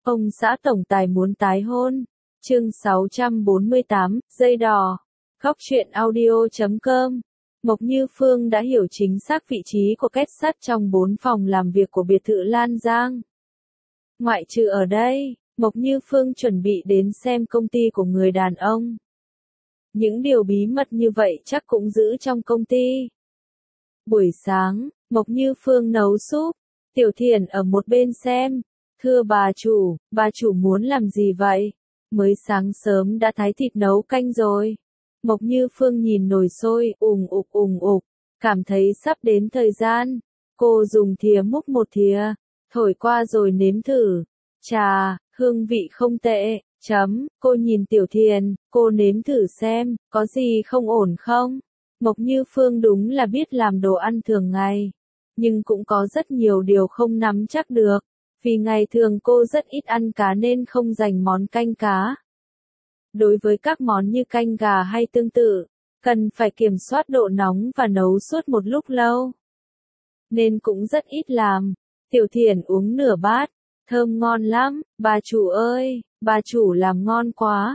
Ông xã tổng tài muốn tái hôn. Chương 648, dây đỏ. Góc truyện audio.com. Mộc Như Phương đã hiểu chính xác vị trí của két sắt trong 4 phòng làm việc của biệt thự Lan Giang. Ngoại trừ ở đây, Mộc Như Phương chuẩn bị đến xem công ty của người đàn ông. Những điều bí mật như vậy chắc cũng giữ trong công ty. Buổi sáng, Mộc Như Phương nấu súp. Tiểu Thiển ở một bên xem. Thưa bà chủ muốn làm gì vậy? Mới sáng sớm đã thái thịt nấu canh rồi. Mộc Như Phương nhìn nồi sôi, ùng ục, cảm thấy sắp đến thời gian. Cô dùng thìa múc một thìa, thổi qua rồi nếm thử. Chà, hương vị không tệ, cô nhìn Tiểu Thiển, cô nếm thử xem, có gì không ổn không? Mộc Như Phương đúng là biết làm đồ ăn thường ngày, nhưng cũng có rất nhiều điều không nắm chắc được. Vì ngày thường cô rất ít ăn cá nên không dành món canh cá. Đối với các món như canh gà hay tương tự, cần phải kiểm soát độ nóng và nấu suốt một lúc lâu. Nên cũng rất ít làm. Tiểu Thiển uống nửa bát, thơm ngon lắm, bà chủ ơi, bà chủ làm ngon quá.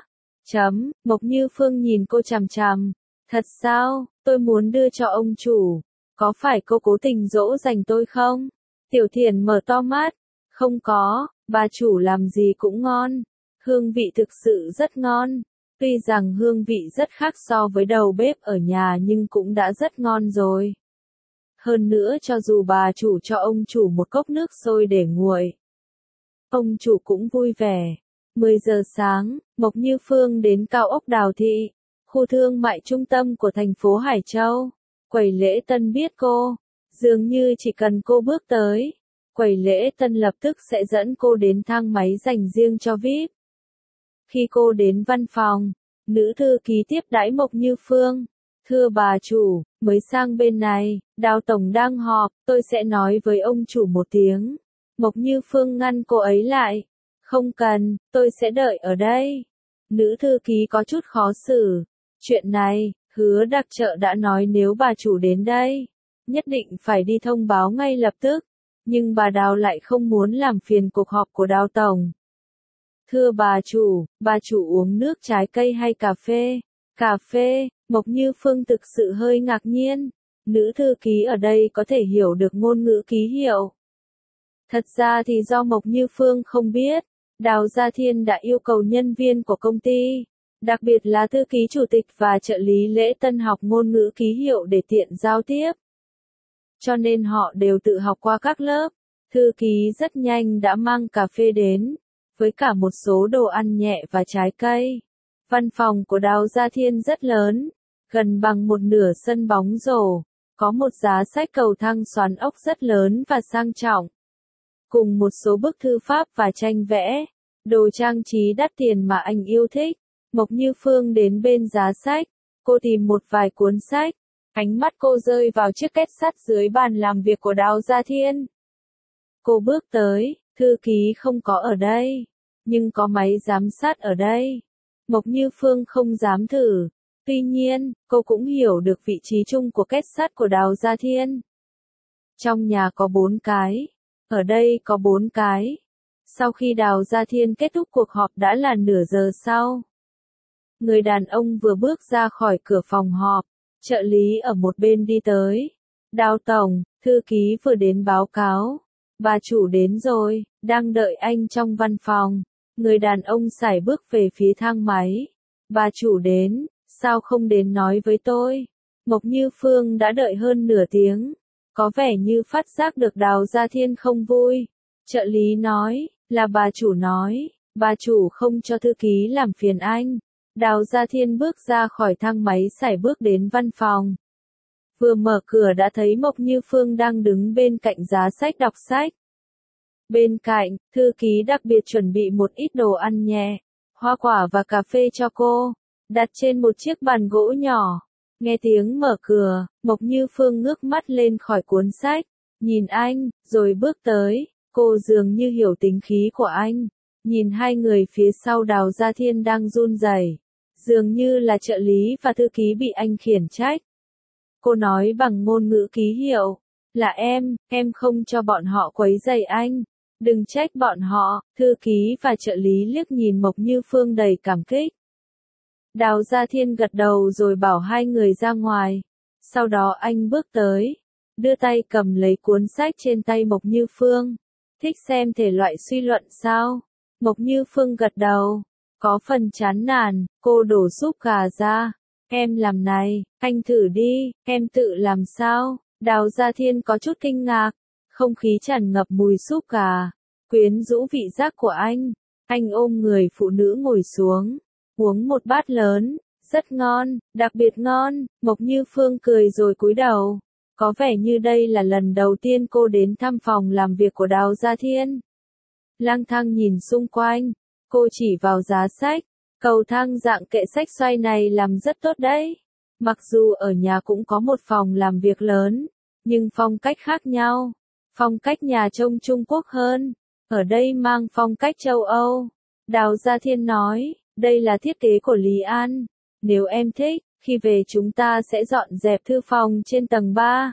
Mộc Như Phương nhìn cô chằm chằm. Thật sao, tôi muốn đưa cho ông chủ. Có phải cô cố tình dỗ dành tôi không? Tiểu Thiển mở to mắt. Không có, bà chủ làm gì cũng ngon. Hương vị thực sự rất ngon. Tuy rằng hương vị rất khác so với đầu bếp ở nhà nhưng cũng đã rất ngon rồi. Hơn nữa cho dù bà chủ cho ông chủ một cốc nước sôi để nguội, ông chủ cũng vui vẻ. 10 giờ sáng, Mộc Như Phương đến cao ốc Đào Thị, khu thương mại trung tâm của thành phố Hải Châu. Quầy lễ tân biết cô, dường như chỉ cần cô bước tới, quầy lễ tân lập tức sẽ dẫn cô đến thang máy dành riêng cho VIP. Khi cô đến văn phòng, nữ thư ký tiếp đãi Mộc Như Phương. Thưa bà chủ, mới sang bên này, Đào tổng đang họp, tôi sẽ nói với ông chủ một tiếng. Mộc Như Phương ngăn cô ấy lại. Không cần, tôi sẽ đợi ở đây. Nữ thư ký có chút khó xử. Chuyện này, Hứa Đặc Trợ đã nói nếu bà chủ đến đây, nhất định phải đi thông báo ngay lập tức. Nhưng bà Đào lại không muốn làm phiền cuộc họp của Đào tổng. Thưa bà chủ uống nước trái cây hay cà phê? Cà phê, Mộc Như Phương thực sự hơi ngạc nhiên. Nữ thư ký ở đây có thể hiểu được ngôn ngữ ký hiệu. Thật ra thì do Mộc Như Phương không biết, Đào Gia Thiên đã yêu cầu nhân viên của công ty, đặc biệt là thư ký chủ tịch và trợ lý lễ tân học ngôn ngữ ký hiệu để tiện giao tiếp. Cho nên họ đều tự học qua các lớp. Thư ký rất nhanh đã mang cà phê đến, với cả một số đồ ăn nhẹ và trái cây. Văn phòng của Đào Gia Thiên rất lớn, gần bằng một nửa sân bóng rổ, có một giá sách cầu thang xoắn ốc rất lớn và sang trọng. Cùng một số bức thư pháp và tranh vẽ, đồ trang trí đắt tiền mà anh yêu thích. Mộc Như Phương đến bên giá sách, cô tìm một vài cuốn sách. Ánh mắt cô rơi vào chiếc két sắt dưới bàn làm việc của Đào Gia Thiên. Cô bước tới, thư ký không có ở đây, nhưng có máy giám sát ở đây. Mộc Như Phương không dám thử. Tuy nhiên, cô cũng hiểu được vị trí chung của két sắt của Đào Gia Thiên. Trong nhà có 4 cái, ở đây có 4 cái. Sau khi Đào Gia Thiên kết thúc cuộc họp đã là nửa giờ sau. Người đàn ông vừa bước ra khỏi cửa phòng họp. Trợ lý ở một bên đi tới. Đào tổng, thư ký vừa đến báo cáo. Bà chủ đến rồi, đang đợi anh trong văn phòng. Người đàn ông sải bước về phía thang máy. Bà chủ đến, sao không đến nói với tôi? Mộc Như Phương đã đợi hơn nửa tiếng. Có vẻ như phát giác được Đào Gia Thiên không vui. Trợ lý nói, là bà chủ nói, bà chủ không cho thư ký làm phiền anh. Đào Gia Thiên bước ra khỏi thang máy sải bước đến văn phòng. Vừa mở cửa đã thấy Mộc Như Phương đang đứng bên cạnh giá sách đọc sách. Bên cạnh, thư ký đặc biệt chuẩn bị một ít đồ ăn nhẹ, hoa quả và cà phê cho cô, đặt trên một chiếc bàn gỗ nhỏ. Nghe tiếng mở cửa, Mộc Như Phương ngước mắt lên khỏi cuốn sách, nhìn anh, rồi bước tới. Cô dường như hiểu tính khí của anh. Nhìn hai người phía sau Đào Gia Thiên đang run rẩy, dường như là trợ lý và thư ký bị anh khiển trách. Cô nói bằng ngôn ngữ ký hiệu, là em không cho bọn họ quấy rầy anh. Đừng trách bọn họ, thư ký và trợ lý liếc nhìn Mộc Như Phương đầy cảm kích. Đào Gia Thiên gật đầu rồi bảo hai người ra ngoài. Sau đó anh bước tới, đưa tay cầm lấy cuốn sách trên tay Mộc Như Phương. Thích xem thể loại suy luận sao? Mộc Như Phương gật đầu. Có phần chán nản, cô đổ súp gà ra. Em làm này, anh thử đi, em tự làm sao? Đào Gia Thiên có chút kinh ngạc. Không khí tràn ngập mùi súp gà, quyến rũ vị giác của anh. Anh ôm người phụ nữ ngồi xuống, uống một bát lớn, rất ngon, đặc biệt ngon. Mộc Như Phương cười rồi cúi đầu. Có vẻ như đây là lần đầu tiên cô đến thăm phòng làm việc của Đào Gia Thiên. Lang thang nhìn xung quanh, cô chỉ vào giá sách. Cầu thang dạng kệ sách xoay này làm rất tốt đấy. Mặc dù ở nhà cũng có một phòng làm việc lớn, nhưng phong cách khác nhau. Phong cách nhà trông Trung Quốc hơn, ở đây mang phong cách châu Âu. Đào Gia Thiên nói, đây là thiết kế của Lý An. Nếu em thích, khi về chúng ta sẽ dọn dẹp thư phòng trên tầng 3.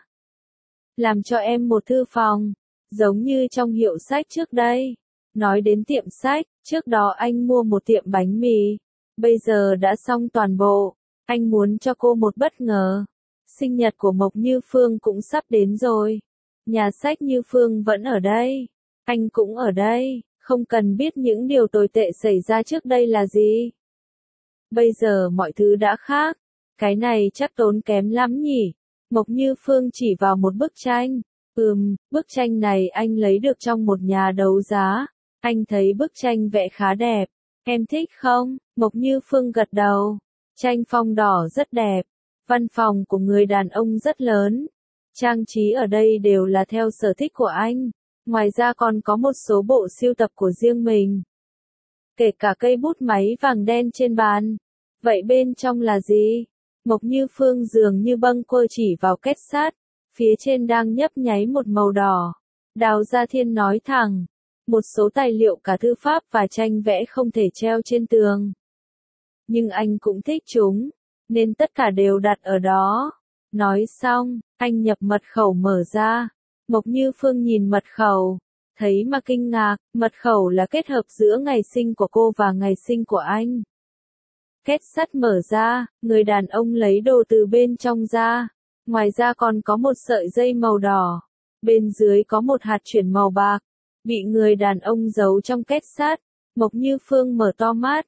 Làm cho em một thư phòng, giống như trong hiệu sách trước đây. Nói đến tiệm sách, trước đó anh mua một tiệm bánh mì. Bây giờ đã xong toàn bộ, anh muốn cho cô một bất ngờ. Sinh nhật của Mộc Như Phương cũng sắp đến rồi. Nhà sách Như Phương vẫn ở đây. Anh cũng ở đây, không cần biết những điều tồi tệ xảy ra trước đây là gì. Bây giờ mọi thứ đã khác. Cái này chắc tốn kém lắm nhỉ? Mộc Như Phương chỉ vào một bức tranh. Bức tranh này anh lấy được trong một nhà đấu giá. Anh thấy bức tranh vẽ khá đẹp. Em thích không? Mộc Như Phương gật đầu. Tranh phong đỏ rất đẹp. Văn phòng của người đàn ông rất lớn. Trang trí ở đây đều là theo sở thích của anh. Ngoài ra còn có một số bộ sưu tập của riêng mình. Kể cả cây bút máy vàng đen trên bàn. Vậy bên trong là gì? Mộc Như Phương dường như bâng quơ chỉ vào két sắt. Phía trên đang nhấp nháy một màu đỏ. Đào Gia Thiên nói thẳng. Một số tài liệu cả thư pháp và tranh vẽ không thể treo trên tường. Nhưng anh cũng thích chúng, nên tất cả đều đặt ở đó. Nói xong, anh nhập mật khẩu mở ra. Mộc Như Phương nhìn mật khẩu, thấy mà kinh ngạc, mật khẩu là kết hợp giữa ngày sinh của cô và ngày sinh của anh. Két sắt mở ra, người đàn ông lấy đồ từ bên trong ra. Ngoài ra còn có một sợi dây màu đỏ. Bên dưới có một hạt chuyển màu bạc, bị người đàn ông giấu trong két sắt. Mộc Như Phương mở to mắt.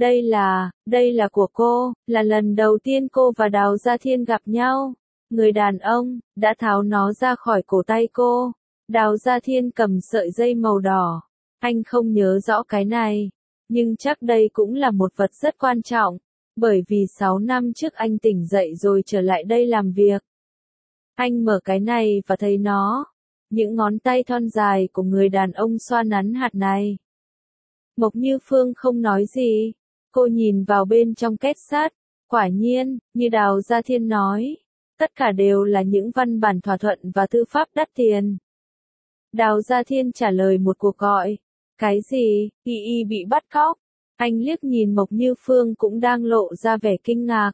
Đây là của cô, là lần đầu tiên cô và Đào Gia Thiên gặp nhau. Người đàn ông đã tháo nó ra khỏi cổ tay cô. Đào Gia Thiên cầm sợi dây màu đỏ. Anh không nhớ rõ cái này, nhưng chắc đây cũng là một vật rất quan trọng, bởi vì 6 năm trước anh tỉnh dậy rồi trở lại đây làm việc. Anh mở cái này và thấy nó. Những ngón tay thon dài của người đàn ông xoa nắn hạt này. Mộc Như Phương không nói gì. Cô nhìn vào bên trong két sắt. Quả nhiên, như Đào Gia Thiên nói, tất cả đều là những văn bản thỏa thuận và thư pháp đắt tiền. Đào Gia Thiên trả lời một cuộc gọi. Cái gì? Y bị bắt cóc. Anh liếc nhìn Mộc Như Phương cũng đang lộ ra vẻ kinh ngạc.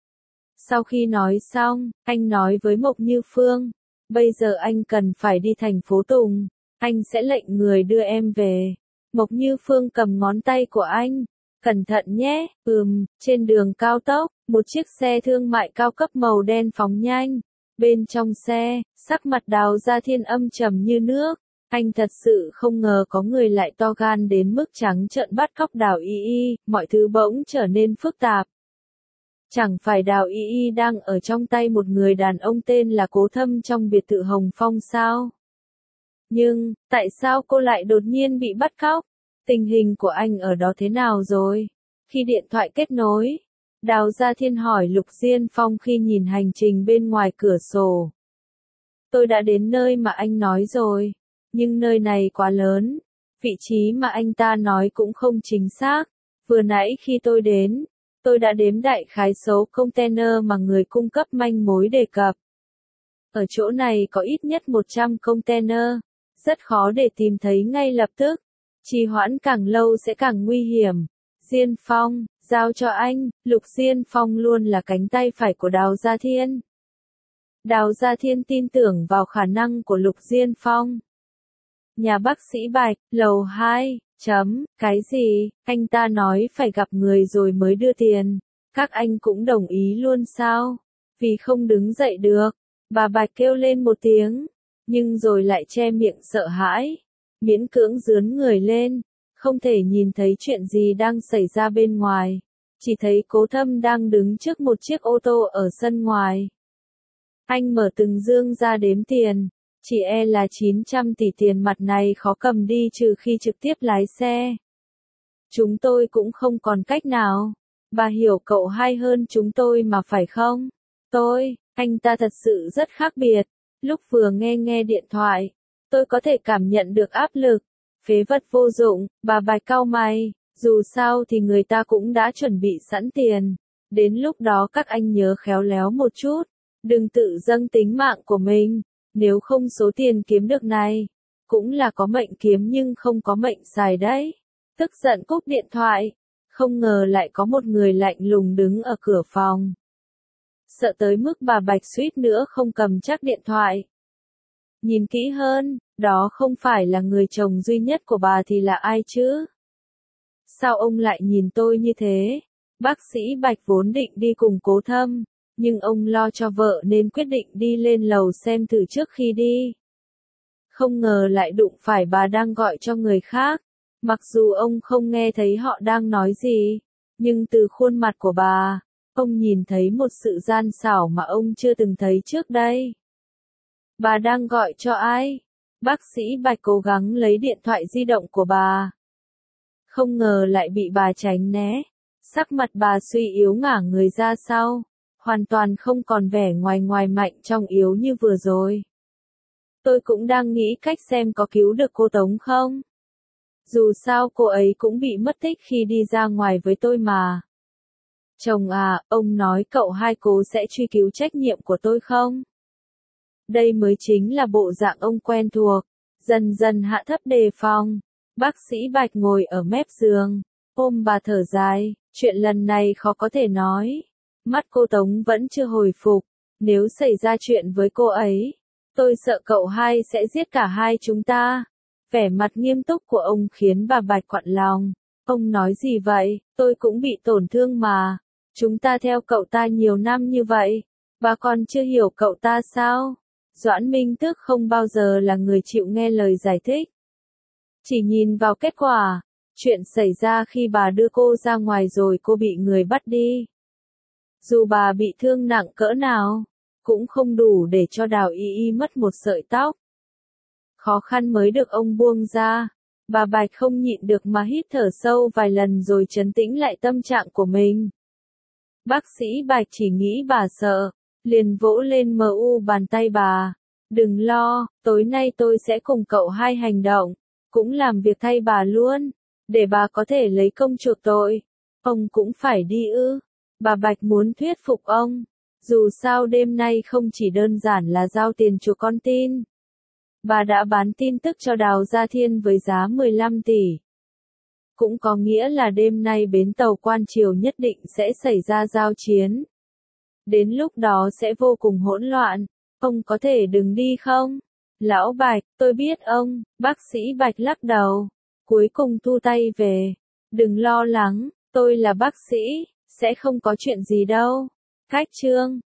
Sau khi nói xong, anh nói với Mộc Như Phương, bây giờ anh cần phải đi thành phố Tùng, anh sẽ lệnh người đưa em về. Mộc Như Phương cầm ngón tay của anh, cẩn thận nhé. Trên đường cao tốc, một chiếc xe thương mại cao cấp màu đen phóng nhanh. Bên trong xe, sắc mặt Đào Gia Thiên âm trầm như nước. Anh thật sự không ngờ có người lại to gan đến mức trắng trợn bắt cóc Đào Y, mọi thứ bỗng trở nên phức tạp. Chẳng phải Đào Y đang ở trong tay một người đàn ông tên là Cố Thâm trong biệt thự Hồng Phong sao? Nhưng, tại sao cô lại đột nhiên bị bắt cóc? Tình hình của anh ở đó thế nào rồi? Khi điện thoại kết nối, Đào Gia Thiên hỏi Lục Diên Phong khi nhìn hành trình bên ngoài cửa sổ. Tôi đã đến nơi mà anh nói rồi, nhưng nơi này quá lớn, vị trí mà anh ta nói cũng không chính xác. Vừa nãy khi tôi đến, tôi đã đếm đại khái số container mà người cung cấp manh mối đề cập. Ở chỗ này có ít nhất 100 container, rất khó để tìm thấy ngay lập tức. Trì hoãn càng lâu sẽ càng nguy hiểm. Diên Phong, giao cho anh. Lục Diên Phong luôn là cánh tay phải của Đào Gia Thiên. Đào Gia Thiên tin tưởng vào khả năng của Lục Diên Phong. Nhà bác sĩ Bạch, lầu 2, cái gì, anh ta nói phải gặp người rồi mới đưa tiền. Các anh cũng đồng ý luôn sao? Vì không đứng dậy được. Bà Bạch kêu lên một tiếng, nhưng rồi lại che miệng sợ hãi. Miễn cưỡng rướn người lên, không thể nhìn thấy chuyện gì đang xảy ra bên ngoài. Chỉ thấy Cố Thâm đang đứng trước một chiếc ô tô ở sân ngoài. Anh mở từng dương ra đếm tiền. Chỉ e là 900 tỷ tiền mặt này khó cầm đi trừ khi trực tiếp lái xe. Chúng tôi cũng không còn cách nào. Bà hiểu cậu hay hơn chúng tôi mà phải không? Anh ta thật sự rất khác biệt. Lúc vừa nghe điện thoại, tôi có thể cảm nhận được áp lực. Phế vật vô dụng, bà Bạch cau mày. Dù sao thì người ta cũng đã chuẩn bị sẵn tiền. Đến lúc đó các anh nhớ khéo léo một chút. Đừng tự dâng tính mạng của mình. Nếu không số tiền kiếm được này, cũng là có mệnh kiếm nhưng không có mệnh xài đấy. Tức giận cúp điện thoại, không ngờ lại có một người lạnh lùng đứng ở cửa phòng. Sợ tới mức bà Bạch suýt nữa không cầm chắc điện thoại. Nhìn kỹ hơn, đó không phải là người chồng duy nhất của bà thì là ai chứ? Sao ông lại nhìn tôi như thế? Bác sĩ Bạch vốn định đi cùng Cố Thâm. Nhưng ông lo cho vợ nên quyết định đi lên lầu xem thử trước khi đi. Không ngờ lại đụng phải bà đang gọi cho người khác. Mặc dù ông không nghe thấy họ đang nói gì, nhưng từ khuôn mặt của bà, ông nhìn thấy một sự gian xảo mà ông chưa từng thấy trước đây. Bà đang gọi cho ai? Bác sĩ Bạch cố gắng lấy điện thoại di động của bà. Không ngờ lại bị bà tránh né. Sắc mặt bà suy yếu ngả người ra sau. Hoàn toàn không còn vẻ ngoài mạnh trong yếu như vừa rồi. Tôi cũng đang nghĩ cách xem có cứu được cô Tống không. Dù sao cô ấy cũng bị mất tích khi đi ra ngoài với tôi mà. Chồng à, ông nói cậu hai cô sẽ truy cứu trách nhiệm của tôi không? Đây mới chính là bộ dạng ông quen thuộc. Dần dần hạ thấp đề phòng. Bác sĩ Bạch ngồi ở mép giường, ôm bà thở dài, chuyện lần này khó có thể nói. Mắt cô Tống vẫn chưa hồi phục, nếu xảy ra chuyện với cô ấy, tôi sợ cậu hai sẽ giết cả hai chúng ta. Vẻ mặt nghiêm túc của ông khiến bà Bạch quặn lòng. Ông nói gì vậy, tôi cũng bị tổn thương mà. Chúng ta theo cậu ta nhiều năm như vậy, bà còn chưa hiểu cậu ta sao? Doãn Minh Tước không bao giờ là người chịu nghe lời giải thích. Chỉ nhìn vào kết quả, chuyện xảy ra khi bà đưa cô ra ngoài rồi cô bị người bắt đi. Dù bà bị thương nặng cỡ nào, cũng không đủ để cho Đào Y Y mất một sợi tóc. Khó khăn mới được ông buông ra, bà Bạch không nhịn được mà hít thở sâu vài lần rồi trấn tĩnh lại tâm trạng của mình. Bác sĩ Bạch chỉ nghĩ bà sợ, liền vỗ lên bàn tay bà. Đừng lo, tối nay tôi sẽ cùng cậu hai hành động, cũng làm việc thay bà luôn, để bà có thể lấy công chuộc tội. Ông cũng phải đi ư? Bà Bạch muốn thuyết phục ông. Dù sao đêm nay không chỉ đơn giản là giao tiền chuộc con tin. Bà đã bán tin tức cho Đào Gia Thiên với giá 15 tỷ. Cũng có nghĩa là đêm nay bến tàu Quan Triều nhất định sẽ xảy ra giao chiến. Đến lúc đó sẽ vô cùng hỗn loạn. Ông có thể đừng đi không? Lão Bạch, tôi biết ông. Bác sĩ Bạch lắc đầu. Cuối cùng thu tay về. Đừng lo lắng, tôi là bác sĩ, sẽ không có chuyện gì đâu. Khách trương.